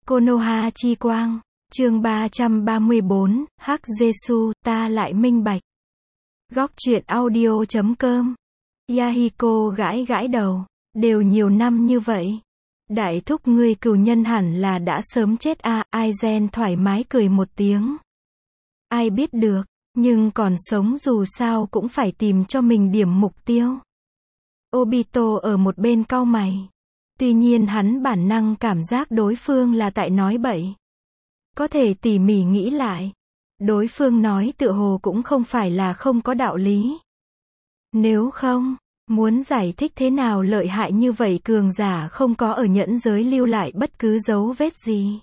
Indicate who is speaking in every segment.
Speaker 1: Konoha chi quang, chương 334, Hắc Jesu, ta lại minh bạch. Góc truyện audio.com. Yahiko gãi gãi đầu, đều nhiều năm như vậy. Đại thúc ngươi cừu nhân hẳn là đã sớm chết à, Aizen thoải mái cười một tiếng. Ai biết được, nhưng còn sống dù sao cũng phải tìm cho mình điểm mục tiêu. Obito ở một bên cau mày. Tuy nhiên hắn bản năng cảm giác đối phương là tại nói bậy. Có thể tỉ mỉ nghĩ lại. Đối phương nói tựa hồ cũng không phải là không có đạo lý. Nếu không, muốn giải thích thế nào lợi hại như vậy cường giả không có ở nhẫn giới lưu lại bất cứ dấu vết gì.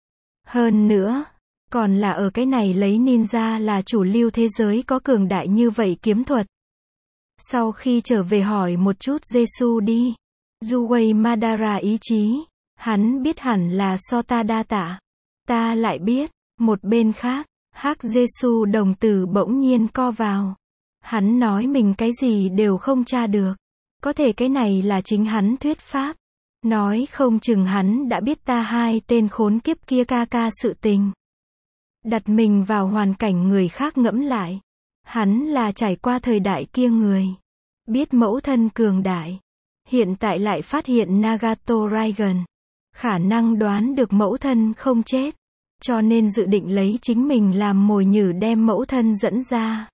Speaker 1: Hơn nữa, còn là ở cái này lấy ninja là chủ lưu thế giới có cường đại như vậy kiếm thuật. Sau khi trở về hỏi một chút Jesu đi. Juwei Madara ý chí, hắn biết hẳn là so ta đa tạ. Ta lại biết, một bên khác, Hắc Jesu đồng tử bỗng nhiên co vào. Hắn nói mình cái gì đều không tra được. Có thể cái này là chính hắn thuyết pháp. Nói không chừng hắn đã biết ta hai tên khốn kiếp kia ca sự tình. Đặt mình vào hoàn cảnh người khác ngẫm lại. Hắn là trải qua thời đại kia người. Biết mẫu thân cường đại. Hiện tại lại phát hiện Nagato Raigan. Khả năng đoán được mẫu thân không chết. Cho nên dự định lấy chính mình làm mồi nhử đem mẫu thân dẫn ra.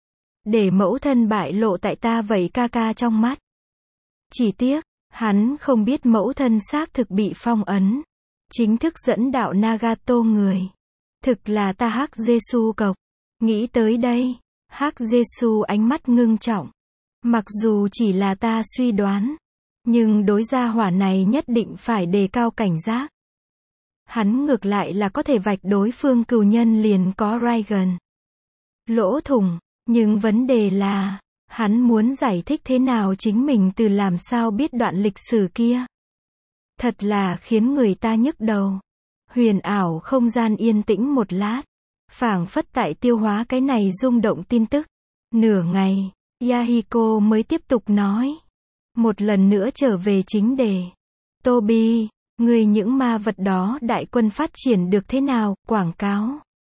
Speaker 1: Để mẫu thân bại lộ tại ta vậy ca trong mắt. Chỉ tiếc, hắn không biết mẫu thân xác thực bị phong ấn. Chính thức dẫn đạo Nagato người. Thực là ta Hắc Jesu cộc. Nghĩ tới đây, Hắc Jesu ánh mắt ngưng trọng. Mặc dù chỉ là ta suy đoán. Nhưng đối gia hỏa này nhất định phải đề cao cảnh giác. Hắn ngược lại là có thể vạch đối phương cừu nhân liền có Raigan. Lỗ thủng, nhưng vấn đề là, hắn muốn giải thích thế nào chính mình từ làm sao biết đoạn lịch sử kia. Thật là khiến người ta nhức đầu. Huyền ảo không gian yên tĩnh một lát. Phảng phất tại tiêu hóa cái này rung động tin tức. Nửa ngày, Yahiko mới tiếp tục nói. Một lần nữa trở về chính đề. Toby, người những ma vật đó đại quân phát triển được thế nào, quảng cáo.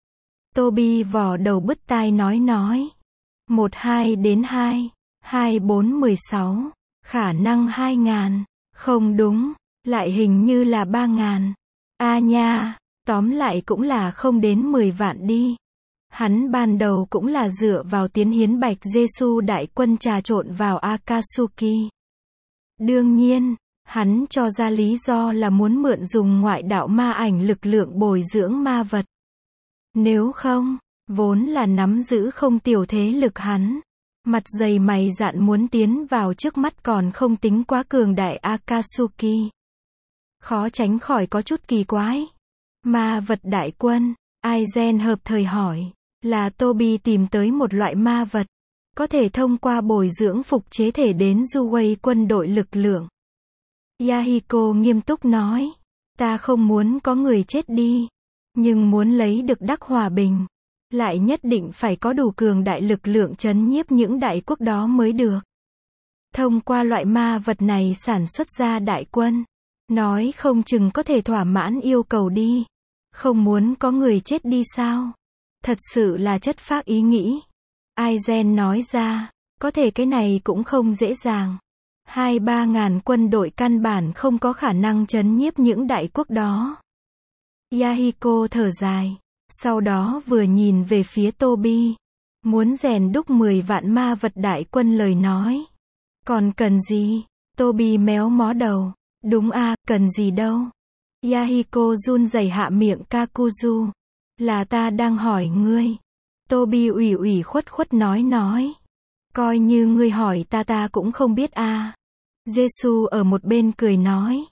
Speaker 1: Toby vò đầu bứt tai nói. 12 đến 2, 24 16, khả năng 2.000, không đúng, lại hình như là 3.000. A nha, tóm lại cũng là không đến 10 vạn đi. Hắn ban đầu cũng là dựa vào tiến hiến Bạch Jesu đại quân trà trộn vào Akatsuki. Đương nhiên, hắn cho ra lý do là muốn mượn dùng ngoại đạo ma ảnh lực lượng bồi dưỡng ma vật. Nếu không, vốn là nắm giữ không tiểu thế lực hắn. Mặt dày mày dạn muốn tiến vào trước mắt còn không tính quá cường đại Akatsuki. Khó tránh khỏi có chút kỳ quái. Ma vật đại quân, Aizen hợp thời hỏi, là Toby tìm tới một loại ma vật. Có thể thông qua bồi dưỡng phục chế thể đến Juwei quân đội lực lượng. Yahiko nghiêm túc nói. Ta không muốn có người chết đi. Nhưng muốn lấy được đắc hòa bình. Lại nhất định phải có đủ cường đại lực lượng trấn nhiếp những đại quốc đó mới được. Thông qua loại ma vật này sản xuất ra đại quân. Nói không chừng có thể thỏa mãn yêu cầu đi. Không muốn có người chết đi sao? Thật sự là chất phác ý nghĩ. Aizen nói ra, có thể cái này cũng không dễ dàng. 2-3 ngàn quân đội căn bản không có khả năng trấn nhiếp những đại quốc đó. Yahiko thở dài, sau đó vừa nhìn về phía Toby. Muốn rèn đúc 10 vạn ma vật đại quân lời nói. Còn cần gì? Toby méo mó đầu. Đúng à, cần gì đâu. Yahiko run rẩy hạ miệng Kakuzu. Là ta đang hỏi ngươi. Toby ủy khuất nói. Coi như ngươi hỏi ta cũng không biết à. Jesu ở một bên cười nói.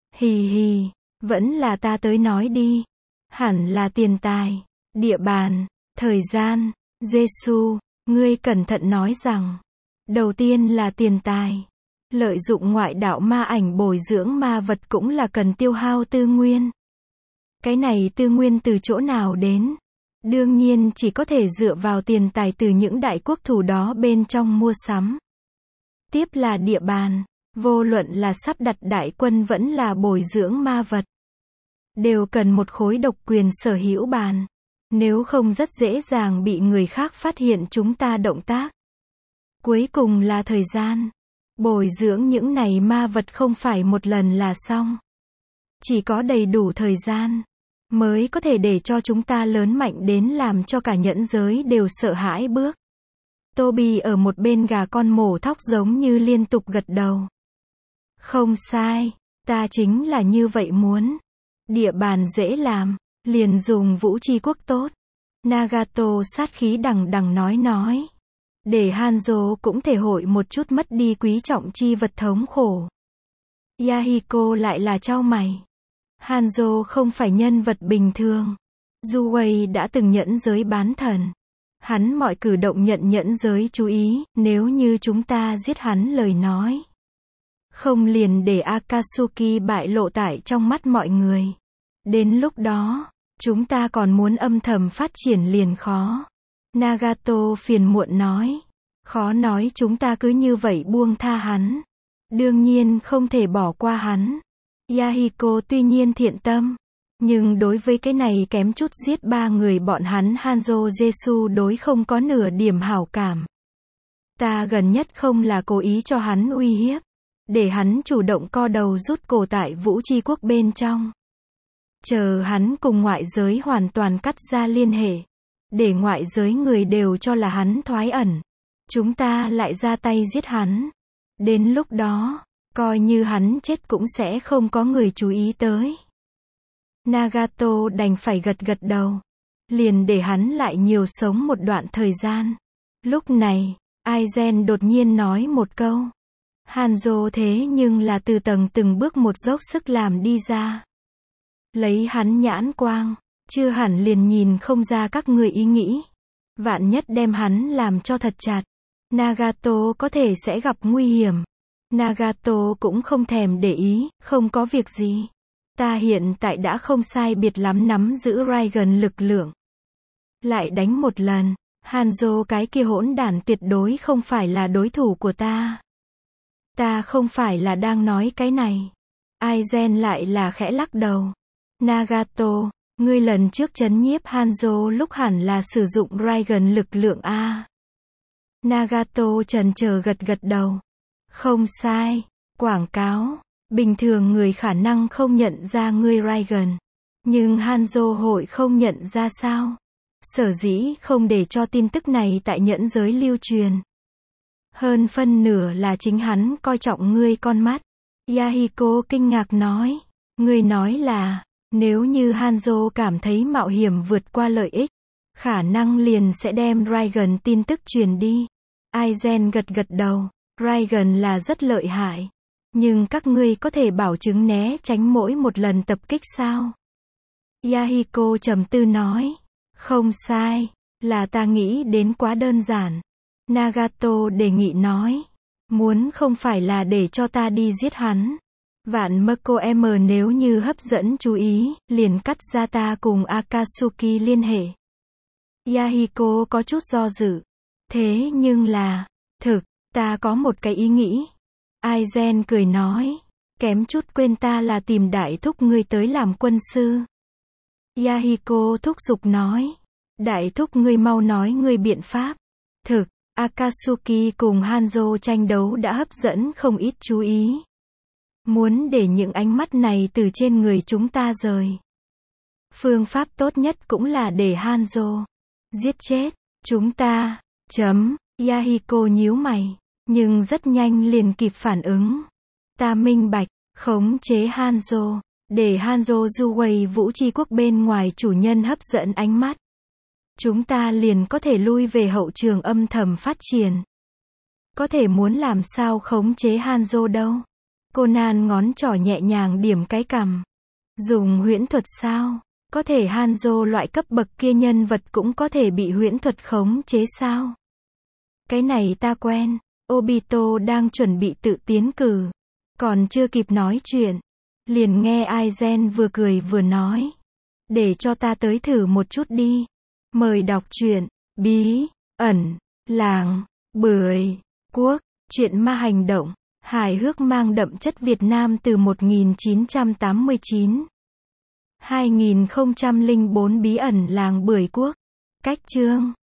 Speaker 1: Hì, vẫn là ta tới nói đi. Hẳn là tiền tài, địa bàn, thời gian. Jesu, ngươi cẩn thận nói rằng. Đầu tiên là tiền tài. Lợi dụng ngoại đạo ma ảnh bồi dưỡng ma vật cũng là cần tiêu hao tư nguyên. Cái này tư nguyên từ chỗ nào đến? Đương nhiên chỉ có thể dựa vào tiền tài từ những đại quốc thủ đó bên trong mua sắm. Tiếp là địa bàn, vô luận là sắp đặt đại quân vẫn là bồi dưỡng ma vật. đều cần một khối độc quyền sở hữu bàn. Nếu không rất dễ dàng bị người khác phát hiện chúng ta động tác. Cuối cùng là thời gian. Bồi dưỡng những này ma vật không phải một lần là xong. Chỉ có đầy đủ thời gian, mới có thể để cho chúng ta lớn mạnh đến làm cho cả nhẫn giới đều sợ hãi bước. Toby ở một bên gà con mổ thóc giống như liên tục gật đầu. Không sai, ta chính là như vậy muốn. Địa bàn dễ làm, liền dùng vũ chi quốc tốt. Nagato sát khí đằng đằng nói. Để Hanzo cũng thể hội một chút mất đi quý trọng chi vật thống khổ. Yahiko lại là chau mày. Hanzo không phải nhân vật bình thường. Juwei đã từng nhẫn giới bán thần. Hắn mọi cử động nhận nhẫn giới chú ý, nếu như chúng ta giết hắn lời nói. Không liền để Akatsuki bại lộ tại trong mắt mọi người. Đến lúc đó, chúng ta còn muốn âm thầm phát triển liền khó. Nagato phiền muộn nói. Khó nói chúng ta cứ như vậy buông tha hắn. Đương nhiên không thể bỏ qua hắn. Yahiko tuy nhiên thiện tâm, nhưng đối với cái này kém chút giết 3 người bọn hắn Hanzo Jesu đối không có nửa điểm hảo cảm. Ta gần nhất không là cố ý cho hắn uy hiếp, để hắn chủ động co đầu rút cổ tại vũ chi quốc bên trong. Chờ hắn cùng ngoại giới hoàn toàn cắt ra liên hệ, để ngoại giới người đều cho là hắn thoái ẩn. Chúng ta lại ra tay giết hắn. Đến lúc đó, coi như hắn chết cũng sẽ không có người chú ý tới. Nagato đành phải gật đầu. Liền để hắn lại nhiều sống một đoạn thời gian. Lúc này, Aizen đột nhiên nói một câu. Hanzo thế nhưng là từ tầng từng bước một dốc sức làm đi ra. Lấy hắn nhãn quang, chưa hẳn liền nhìn không ra các người ý nghĩ. Vạn nhất đem hắn làm cho thật chặt. Nagato có thể sẽ gặp nguy hiểm. Nagato cũng không thèm để ý, không có việc gì. Ta hiện tại đã không sai biệt lắm nắm giữ Raigan lực lượng. Lại đánh một lần, Hanzo cái kia hỗn đản tuyệt đối không phải là đối thủ của ta. Ta không phải là đang nói cái này. Aizen lại là khẽ lắc đầu. Nagato, ngươi lần trước trấn nhiếp Hanzo lúc hẳn là sử dụng Raigan lực lượng A. Nagato chần chờ gật đầu. Không sai, quảng cáo. Bình thường người khả năng không nhận ra ngươi Raigan. Nhưng Hanzo hội không nhận ra sao? Sở dĩ không để cho tin tức này tại nhẫn giới lưu truyền. Hơn phân nửa là chính hắn coi trọng ngươi con mắt. Yahiko kinh ngạc nói. Ngươi nói là, nếu như Hanzo cảm thấy mạo hiểm vượt qua lợi ích, khả năng liền sẽ đem Raigan tin tức truyền đi. Aizen gật đầu. Raigan là rất lợi hại. Nhưng các ngươi có thể bảo chứng né tránh mỗi một lần tập kích sao? Yahiko trầm tư nói. Không sai, là ta nghĩ đến quá đơn giản. Nagato đề nghị nói. Muốn không phải là để cho ta đi giết hắn. Vạn Mako M nếu như hấp dẫn chú ý, liền cắt ra ta cùng Akatsuki liên hệ. Yahiko có chút do dự. Thế nhưng là, ta có một cái ý nghĩ. Aizen cười nói. Kém chút quên ta là tìm đại thúc ngươi tới làm quân sư. Yahiko thúc giục nói. Đại thúc ngươi mau nói ngươi biện pháp. Akatsuki cùng Hanzo tranh đấu đã hấp dẫn không ít chú ý. Muốn để những ánh mắt này từ trên người chúng ta rời. Phương pháp tốt nhất cũng là để Hanzo giết chết chúng ta. Yahiko nhíu mày. Nhưng rất nhanh liền kịp phản ứng. Ta minh bạch, khống chế Hanzo, để Hanzo Juwei vũ chi quốc bên ngoài chủ nhân hấp dẫn ánh mắt. Chúng ta liền có thể lui về hậu trường âm thầm phát triển. Có thể muốn làm sao khống chế Hanzo đâu? Conan ngón trỏ nhẹ nhàng điểm cái cằm. Dùng huyễn thuật sao? Có thể Hanzo loại cấp bậc kia nhân vật cũng có thể bị huyễn thuật khống chế sao? Cái này ta quen. Obito đang chuẩn bị tự tiến cử. Còn chưa kịp nói chuyện. Liền nghe Aizen vừa cười vừa nói. Để cho ta tới thử một chút đi. Mời đọc truyện. Bí, ẩn, làng, bưởi, quốc. Truyện ma hành động. Hài hước mang đậm chất Việt Nam từ 1989. 2004 Bí ẩn làng Bưởi Quốc. Cách chương